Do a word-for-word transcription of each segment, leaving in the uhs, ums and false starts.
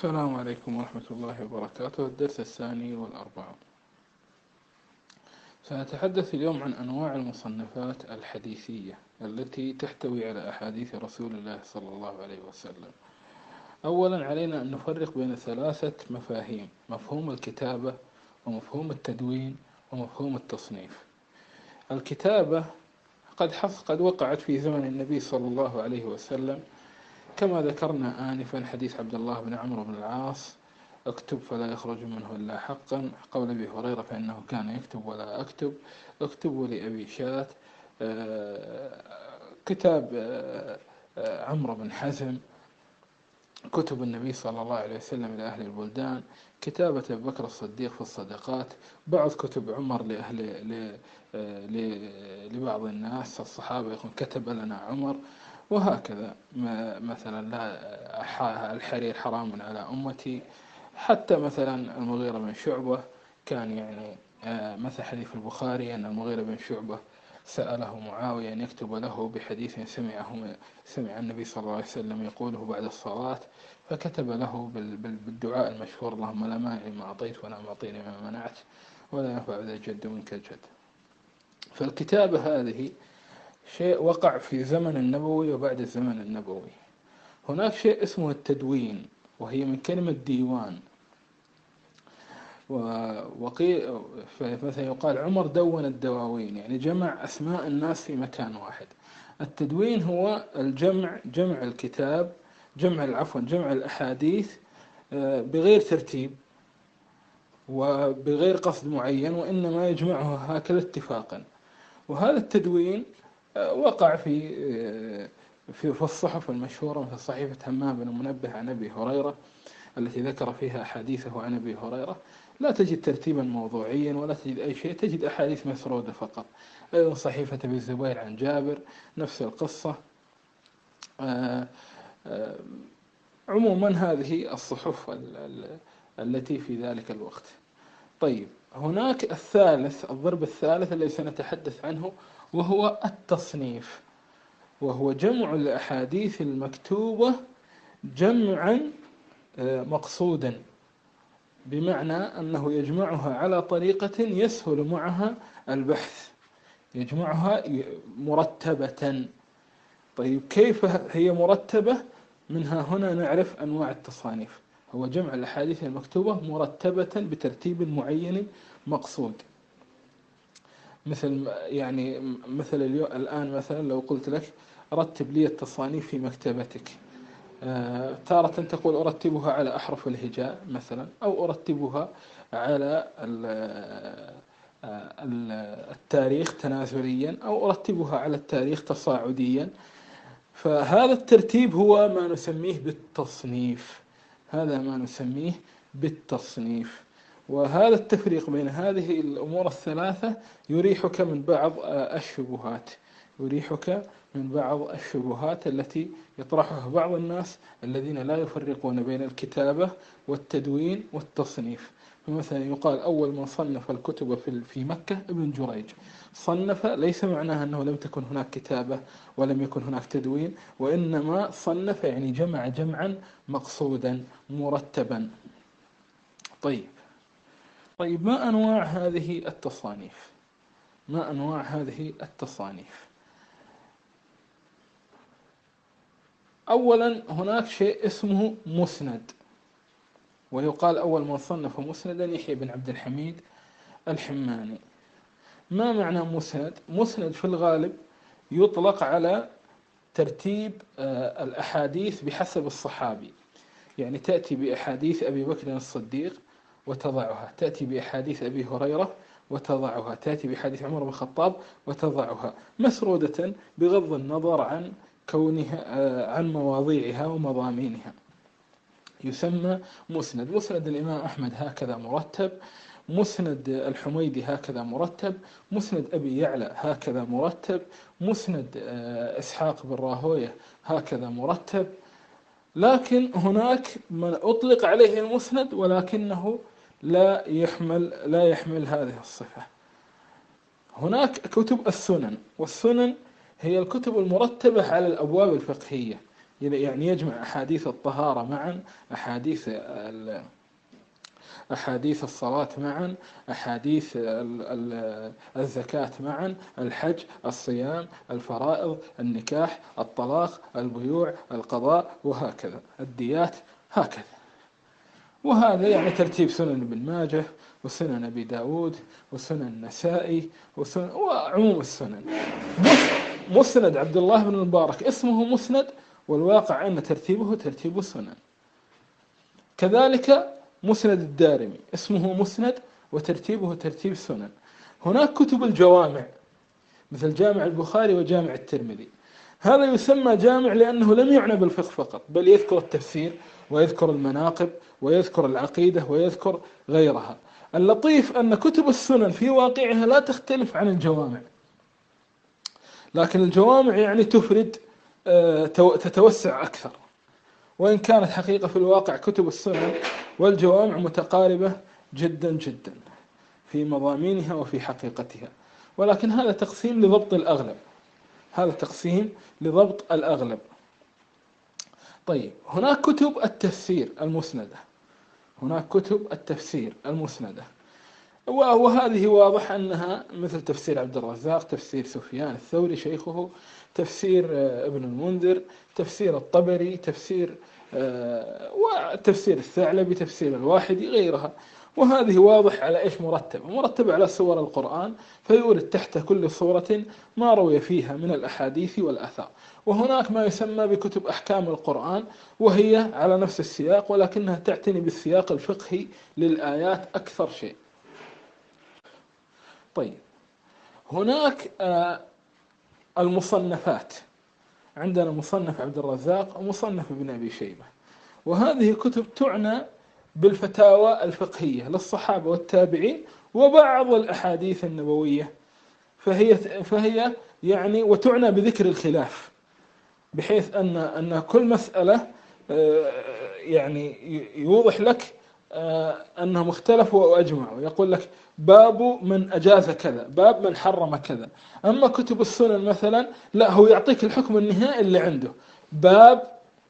السلام عليكم ورحمة الله وبركاته. الدرس الثاني والأربعون. سنتحدث اليوم عن أنواع المصنفات الحديثية التي تحتوي على أحاديث رسول الله صلى الله عليه وسلم. أولا علينا أن نفرق بين ثلاثة مفاهيم: مفهوم الكتابة، ومفهوم التدوين، ومفهوم التصنيف. الكتابة قد حص قد وقعت في زمن النبي صلى الله عليه وسلم، كما ذكرنا آنفا حديث عبد الله بن عمرو بن العاص: اكتب فلا يخرج منه إلا حقا. قول أبي هريرة: فإنه كان يكتب ولا أكتب. اكتبوا لأبي شاة. كتاب عمرو بن حزم. كتب النبي صلى الله عليه وسلم لأهل البلدان. كتابة أبي بكر الصديق في الصدقات. بعض كتب عمر لأهل لبعض الناس الصحابة يقول: كتب لنا عمر. وهكذا مثلا لا الحرير حرام على أمتي. حتى مثلا المغيرة بن شعبة كان يعني مثل حديث البخاري أن المغيرة بن شعبة سأله معاوية أن يكتب له بحديث سمعه سمع النبي صلى الله عليه وسلم يقوله بعد الصلاة، فكتب له بالدعاء المشهور: اللهم لا مانع لما أعطيت ولا معطي لما منعت ولا ينفع ذا الجد منك الجد. فالكتابة هذه شيء وقع في زمن النبوي وبعد الزمن النبوي. هناك شيء اسمه التدوين، وهي من كلمة ديوان. وقيل مثلا يقال عمر دون الدواوين، يعني جمع أسماء الناس في مكان واحد. التدوين هو الجمع، جمع الكتاب، جمع العفو جمع الأحاديث بغير ترتيب وبغير قصد معين، وإنما يجمعها هكذا اتفاقا. وهذا التدوين وقع في في الصحف المشهورة مثل صحيفة همام بن منبه عن أبي هريرة التي ذكر فيها أحاديثه عن أبي هريرة. لا تجد ترتيبا موضوعيا ولا تجد أي شيء، تجد أحاديث مسرودة فقط. أيضا صحيفة أبي الزبير عن جابر نفس القصة. آآ آآ عموما هذه الصحف التي في ذلك الوقت. طيب، هناك الثالث، الضرب الثالث الذي سنتحدث عنه، وهو التصنيف، وهو جمع الأحاديث المكتوبة جمعا مقصودا، بمعنى أنه يجمعها على طريقة يسهل معها البحث، يجمعها مرتبة. طيب، كيف هي مرتبة؟ منها هنا نعرف أنواع التصانيف. هو جمع الأحاديث المكتوبة مرتبة بترتيب معين مقصود. مثل يعني مثل الآن مثلا لو قلت لك: رتب لي التصانيف في مكتبتك، آه تارة تقول: أرتبها على أحرف الهجاء مثلا، أو أرتبها على التاريخ تنازليا، أو أرتبها على التاريخ تصاعديا. فهذا الترتيب هو ما نسميه بالتصنيف، هذا ما نسميه بالتصنيف. وهذا التفريق بين هذه الأمور الثلاثة يريحك من بعض الشبهات، يريحك من بعض الشبهات التي يطرحها بعض الناس الذين لا يفرقون بين الكتابة والتدوين والتصنيف. فمثلا يقال: أول من صنف الكتب في مكة ابن جريج. صنف ليس معناها أنه لم تكن هناك كتابة ولم يكن هناك تدوين، وإنما صنف يعني جمع جمعا مقصودا مرتبا. طيب طيب ما أنواع هذه التصانيف؟ ما أنواع هذه التصانيف؟ أولا هناك شيء اسمه مسند، ويقال أول من صنف مسندا يحيى بن عبد الحميد الحماني. ما معنى مسند؟ مسند في الغالب يطلق على ترتيب الأحاديث بحسب الصحابي، يعني تأتي بأحاديث أبي بكر الصديق وتضعها، تأتي بأحاديث أبي هريرة وتضعها، تأتي بحديث عمر بن الخطاب وتضعها، مسرودة بغض النظر عن كونها عن مواضيعها ومضامينها، يسمى مسند. مسند الإمام أحمد هكذا مرتب، مسند الحميدي هكذا مرتب، مسند أبي يعلى هكذا مرتب، مسند إسحاق بن راهويه هكذا مرتب. لكن هناك من أطلق عليه المسند ولكنه لا يحمل لا يحمل هذه الصفة. هناك كتب السنن، والسنن هي الكتب المرتبة على الأبواب الفقهية، يعني يجمع أحاديث الطهارة معا، أحاديث أحاديث الصلاة معا، أحاديث الزكاة معا، الحج، الصيام، الفرائض، النكاح، الطلاق، البيوع، القضاء، وهكذا، الديات، هكذا. وهذا يعني ترتيب سنن ابن ماجه وسنن أبي داود وسنن النسائي وسنن وعموم السنن. مسند عبد الله بن المبارك اسمه مسند، والواقع أن ترتيبه ترتيب السنن. كذلك مسند الدارمي اسمه مسند وترتيبه ترتيب السنن. هناك كتب الجوامع مثل جامع البخاري وجامع الترمذي، هذا يسمى جامع لأنه لم يعنى بالفقه فقط، بل يذكر التفسير ويذكر المناقب ويذكر العقيدة ويذكر غيرها. اللطيف أن كتب السنن في واقعها لا تختلف عن الجوامع، لكن الجوامع يعني تفرد تتوسع أكثر، وإن كانت حقيقة في الواقع كتب السنن والجوامع متقاربة جدا جدا في مضامينها وفي حقيقتها، ولكن هذا تقسيم لضبط الأغلب، هذا تقسيم لضبط الأغلب. طيب، هناك كتب التفسير المسندة، هناك كتب التفسير المسندة، وهذه واضح أنها مثل تفسير عبد الرزاق، تفسير سفيان الثوري شيخه، تفسير ابن المنذر، تفسير الطبري، تفسير وتفسير الثعلبي، تفسير الواحدي، غيرها. وهذه واضح على إيش مرتبة، مرتبة على سور القرآن، فيورد تحت كل صورة ما روي فيها من الأحاديث والآثار. وهناك ما يسمى بكتب أحكام القرآن، وهي على نفس السياق ولكنها تعتني بالسياق الفقهي للآيات أكثر شيء. طيب، هناك المصنفات، عندنا مصنف عبد الرزاق ومصنف ابن أبي شيبة، وهذه كتب تعنى بالفتاوى الفقهية للصحابة والتابعين وبعض الأحاديث النبوية، فهي فهي يعني وتعنى بذكر الخلاف، بحيث أن أن كل مسألة يعني يوضح لك أنهم اختلفوا وأجمعوا، يقول لك باب من أجاز كذا، باب من حرم كذا. أما كتب السنن مثلا لا، هو يعطيك الحكم النهائي اللي عنده، باب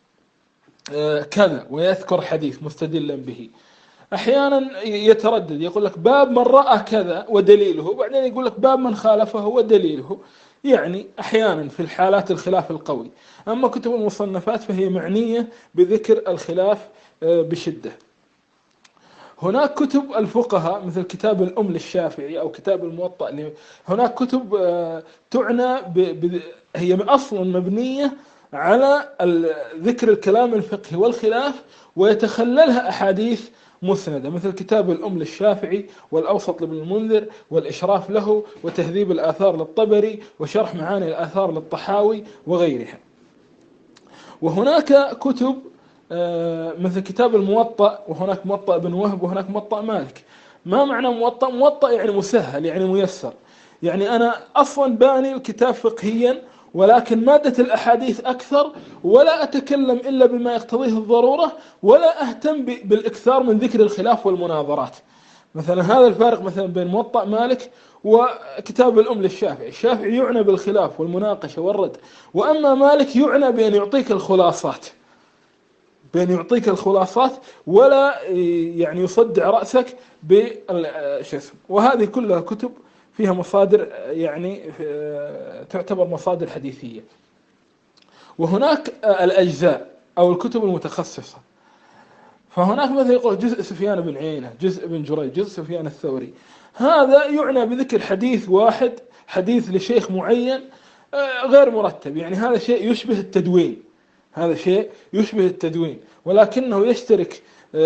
كذا ويذكر حديث مستدلا به. أحيانا يتردد، يقول لك باب من رأى كذا ودليله، وبعدين يقول لك باب من خالفه ودليله، يعني أحيانا في الحالات الخلاف القوي. أما كتب المصنفات فهي معنية بذكر الخلاف بشدة. هناك كتب الفقهاء مثل كتاب الأم للشافعي أو كتاب الموطأ، هناك كتب تعنى ب... ب... هي أصلا مبنية على ذكر الكلام الفقهي والخلاف، ويتخللها أحاديث مسندة مثل كتاب الأم للشافعي والأوسط لابن المنذر والإشراف له وتهذيب الآثار للطبري وشرح معاني الآثار للطحاوي وغيرها. وهناك كتب مثل كتاب الموطأ، وهناك موطأ بن وهب، وهناك موطأ مالك. ما معنى موطأ؟ موطأ يعني مسهل، يعني ميسر، يعني أنا أصلا باني الكتاب فقهيا ولكن مادة الأحاديث أكثر، ولا أتكلم إلا بما يقتضيه الضرورة، ولا أهتم بالإكثار من ذكر الخلاف والمناظرات. مثلا هذا الفارق مثلا بين موطأ مالك وكتاب الأم للشافعي. الشافعي يعنى بالخلاف والمناقشة والرد، وأما مالك يعنى بأن يعطيك الخلاصات، بأن يعطيك الخلاصات ولا يعني يصدع رأسك بالشيء. وهذه كلها كتب فيها مصادر يعني تعتبر مصادر حديثية. وهناك الأجزاء أو الكتب المتخصصة، فهناك مثل يقول جزء سفيان بن عيينة، جزء ابن جريج، جزء سفيان الثوري. هذا يعنى بذكر حديث واحد، حديث لشيخ معين غير مرتب، يعني هذا شيء يشبه التدوين، هذا شيء يشبه التدوين ولكنه يشترك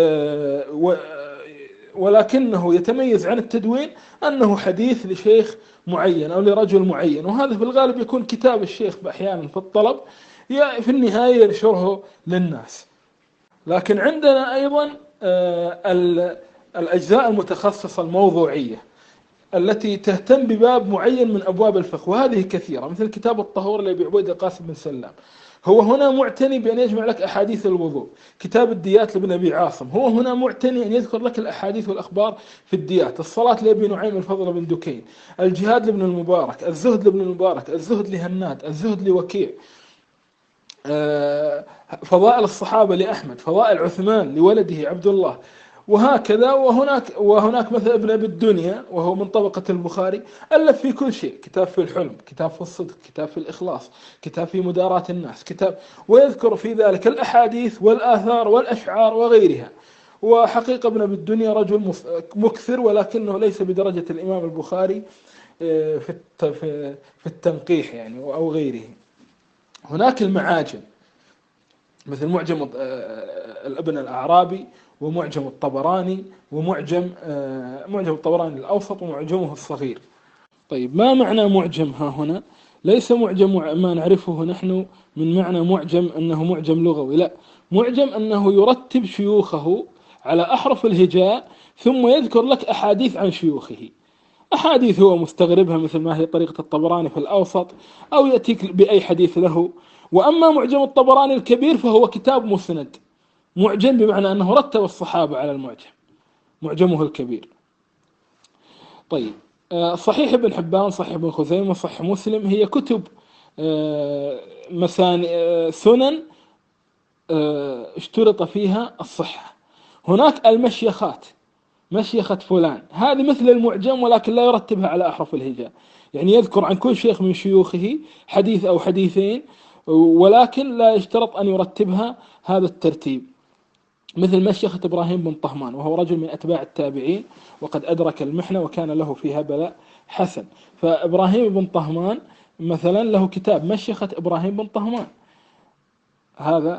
ولكنه يتميز عن التدوين أنه حديث لشيخ معين أو لرجل معين، وهذا في الغالب يكون كتاب الشيخ أحيانا في الطلب في النهاية ينشره للناس. لكن عندنا أيضا الأجزاء المتخصصة الموضوعية التي تهتم بباب معين من أبواب الفقه، وهذه كثيرة، مثل كتاب الطهور لأبي عبيد القاسم بن سلام، هو هنا معتني بأن يجمع لك أحاديث الوضوء. كتاب الديات لابن أبي عاصم، هو هنا معتني أن يذكر لك الأحاديث والأخبار في الديات. الصلاة لأبي نعيم الفضل بن دكين، الجهاد لابن المبارك، الزهد لابن المبارك، الزهد لهناد، الزهد لوكيع، فضائل الصحابة لأحمد، فضائل عثمان لولده عبد الله، وهكذا. وهناك وهناك مثل ابن أبي الدنيا وهو من طبقة البخاري، ألف في كل شيء، كتاب في الحلم، كتاب في الصدق، كتاب في الإخلاص، كتاب في مداراة الناس، كتاب، ويذكر في ذلك الأحاديث والآثار والأشعار وغيرها. وحقيقة ابن أبي الدنيا رجل مكثر، ولكنه ليس بدرجة الإمام البخاري في في التنقيح يعني أو غيره. هناك المعاجم مثل معجم الابن الأعرابي، ومعجم الطبراني، ومعجم معجم الطبراني الأوسط، ومعجمه الصغير. طيب، ما معنى معجم ها هنا؟ ليس معجم ما نعرفه نحن من معنى معجم أنه معجم لغوي، لا، معجم أنه يرتب شيوخه على أحرف الهجاء، ثم يذكر لك أحاديث عن شيوخه، أحاديث هو مستغربها مثل ما هي طريقة الطبراني في الأوسط، أو يأتيك بأي حديث له. وأما معجم الطبراني الكبير فهو كتاب مسند، معجم بمعنى أنه رتب الصحابة على المعجم، معجمه الكبير. طيب، صحيح ابن حبان، صحيح ابن خزيمة، صحيح مسلم، هي كتب مساني سنن اشترط فيها الصحة. هناك المشيخات، مشيخة فلان، هذه مثل المعجم ولكن لا يرتبها على أحرف الهجاء، يعني يذكر عن كل شيخ من شيوخه حديث أو حديثين، ولكن لا يشترط أن يرتبها هذا الترتيب، مثل مشيخة إبراهيم بن طهمان، وهو رجل من أتباع التابعين وقد أدرك المحنة وكان له فيها بلاء حسن. فإبراهيم بن طهمان مثلا له كتاب مشيخة إبراهيم بن طهمان، هذا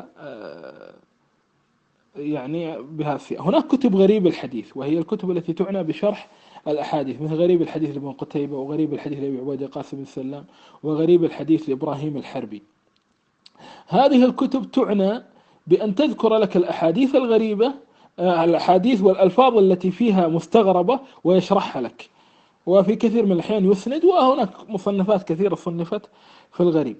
يعني بهذا. هناك كتب غريب الحديث، وهي الكتب التي تعنى بشرح الأحاديث، مثل غريب الحديث لابن قتيبة، وغريب الحديث لأبي عبيدة قاسم بن سلام، وغريب الحديث لإبراهيم الحربي. هذه الكتب تعنى بأن تذكر لك الأحاديث الغريبة، الأحاديث والألفاظ التي فيها مستغربة، ويشرحها لك، وفي كثير من الأحيان يسند، وهناك مصنفات كثيرة صنفت في الغريب.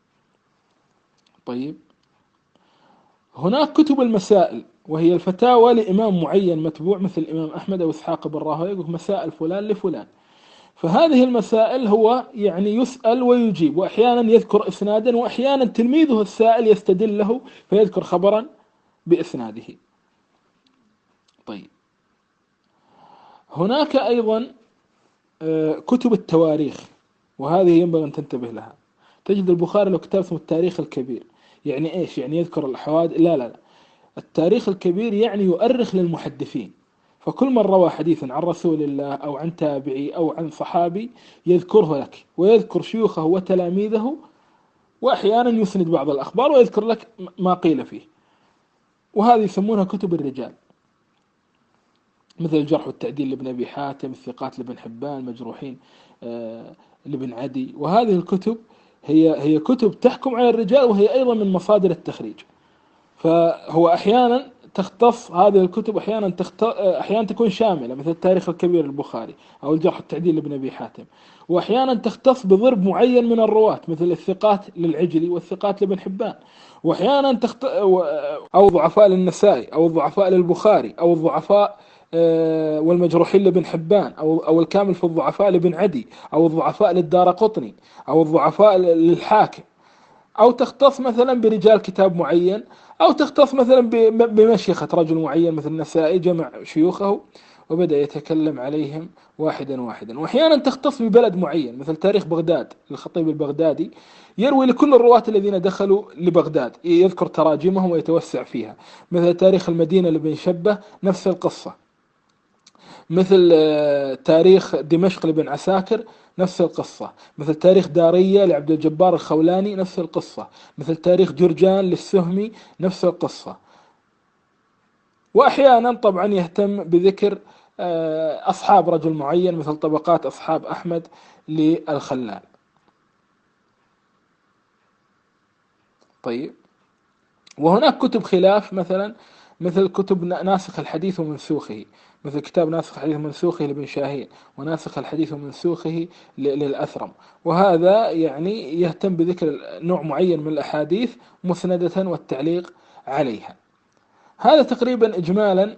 طيب، هناك كتب المسائل، وهي الفتاوى لإمام معين متبوع مثل الإمام أحمد أو إسحاق بن راهويه، يقول مسائل فلان لفلان. فهذه المسائل هو يعني يسأل ويجيب، وأحيانا يذكر إسنادا، وأحيانا تلميذه السائل يستدل له فيذكر خبرا بإسناده. طيب، هناك أيضا كتب التواريخ، وهذه ينبغي أن تنتبه لها. تجد البخاري له كتاب اسمه التاريخ الكبير. يعني إيش؟ يعني يذكر الحوادث؟ لا لا لا، التاريخ الكبير يعني يؤرخ للمحدثين، فكل من روى حديثا عن رسول الله أو عن تابعي أو عن صحابي يذكره لك، ويذكر شيوخه وتلاميذه، وأحيانا يسند بعض الأخبار ويذكر لك ما قيل فيه. وهذه يسمونها كتب الرجال، مثل الجرح والتعديل لابن أبي حاتم، الثقات لابن حبان، المجروحين لابن عدي. وهذه الكتب هي هي كتب تحكم على الرجال، وهي أيضا من مصادر التخريج. فهو أحيانا تختص هذه الكتب، أحيانا تخت... أحيانا تكون شاملة مثل التاريخ الكبير البخاري أو الجرح والتعديل لابن أبي حاتم، وأحيانا تختص بضرب معين من الرواة مثل الثقات للعجلي والثقات لابن حبان، وأحيانا تخت... أو ضعفاء للنسائي، أو الضعفاء للبخاري، أو الضعفاء والمجروحين لابن حبان، أو أو الكامل في الضعفاء لابن عدي، أو الضعفاء للدارقطني، أو الضعفاء للحاكم، أو تختص مثلا برجال كتاب معين، أو تختص مثلا بمشيخة رجل معين مثل النسائي، جمع شيوخه وبدأ يتكلم عليهم واحدا واحدا. وأحيانا تختص ببلد معين، مثل تاريخ بغداد للخطيب البغدادي، يروي لكل الرواة الذين دخلوا لبغداد، يذكر تراجمهم ويتوسع فيها. مثل تاريخ المدينة لابن شبة نفس القصة. مثل تاريخ دمشق لابن عساكر نفس القصة. مثل تاريخ دارية لعبد الجبار الخولاني نفس القصة. مثل تاريخ جرجان للسهمي نفس القصة. وأحيانا طبعا يهتم بذكر أصحاب رجل معين، مثل طبقات أصحاب أحمد للخلال. طيب، وهناك كتب خلاف، مثلا مثل كتب ناسخ الحديث ومنسوخه، مثل كتاب ناسخ الحديث ومنسوخه لابن شاهين، وناسخ الحديث ومنسوخه للأثرم. وهذا يعني يهتم بذكر نوع معين من الأحاديث مسندة والتعليق عليها. هذا تقريبا إجمالا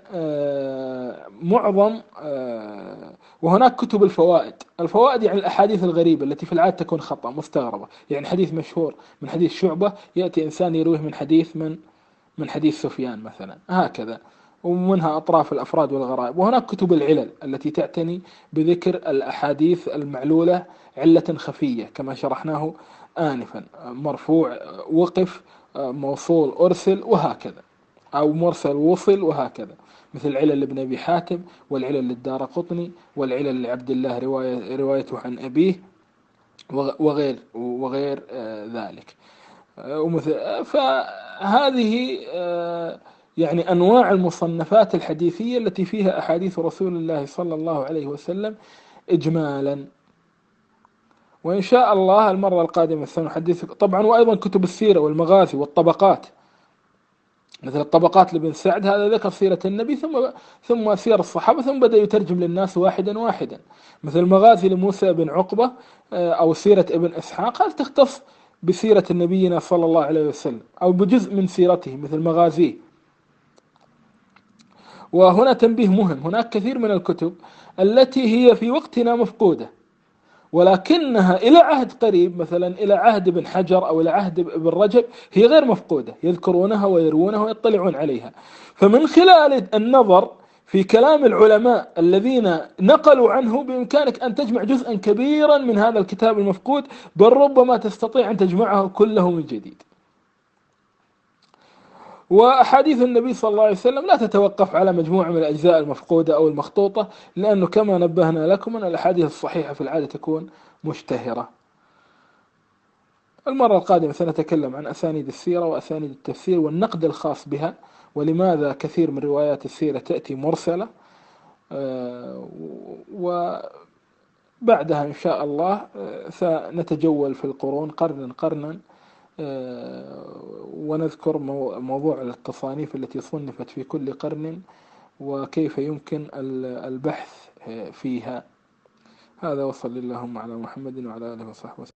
معظم. وهناك كتب الفوائد. الفوائد يعني الأحاديث الغريبة التي في العادة تكون خطأ مستغربة، يعني حديث مشهور من حديث شعبة يأتي إنسان يرويه من حديث من من حديث سفيان مثلا، هكذا، ومنها أطراف الأفراد والغرائب. وهناك كتب العلل التي تعتني بذكر الأحاديث المعلولة علة خفية كما شرحناه آنفا، مرفوع وقف، موصول أرسل، وهكذا، أو مرسل وصل، وهكذا، مثل علل ابن أبي حاتم، والعلل للدارقطني، والعلل لعبد الله رواية روايته عن أبيه، وغير وغير ذلك. ومثل فهذه يعني أنواع المصنفات الحديثية التي فيها أحاديث رسول الله صلى الله عليه وسلم إجمالا. وإن شاء الله المرة القادمة سنحدثك طبعا، وأيضا كتب السيرة والمغازي والطبقات، مثل الطبقات لابن سعد، هذا ذكر سيرة النبي ثم ثم سير الصحابة، ثم بدأ يترجم للناس واحدا واحدا. مثل مغازي لموسى بن عقبة أو سيرة ابن إسحاق، هذه تختص بسيرة نبينا صلى الله عليه وسلم أو بجزء من سيرته مثل مغازيه. وهنا تنبيه مهم، هناك كثير من الكتب التي هي في وقتنا مفقودة، ولكنها إلى عهد قريب، مثلا إلى عهد ابن حجر أو إلى عهد ابن رجب، هي غير مفقودة، يذكرونها ويروونها ويطلعون عليها. فمن خلال النظر في كلام العلماء الذين نقلوا عنه بإمكانك أن تجمع جزءا كبيرا من هذا الكتاب المفقود، بل ربما تستطيع أن تجمعه كله من جديد. وأحاديث النبي صلى الله عليه وسلم لا تتوقف على مجموعة من الأجزاء المفقودة أو المخطوطة، لأنه كما نبهنا لكم أن الأحاديث الصحيحة في العادة تكون مشتهرة. المرة القادمة سنتكلم عن أسانيد السيرة وأسانيد التفسير والنقد الخاص بها، ولماذا كثير من روايات السيرة تأتي مرسلة. وبعدها إن شاء الله سنتجول في القرون قرنا قرنا، ونذكر موضوع التصانيف التي صنفت في كل قرن وكيف يمكن البحث فيها. هذا، وصلى اللهم على محمد وعلى آله وصحبه وسلم.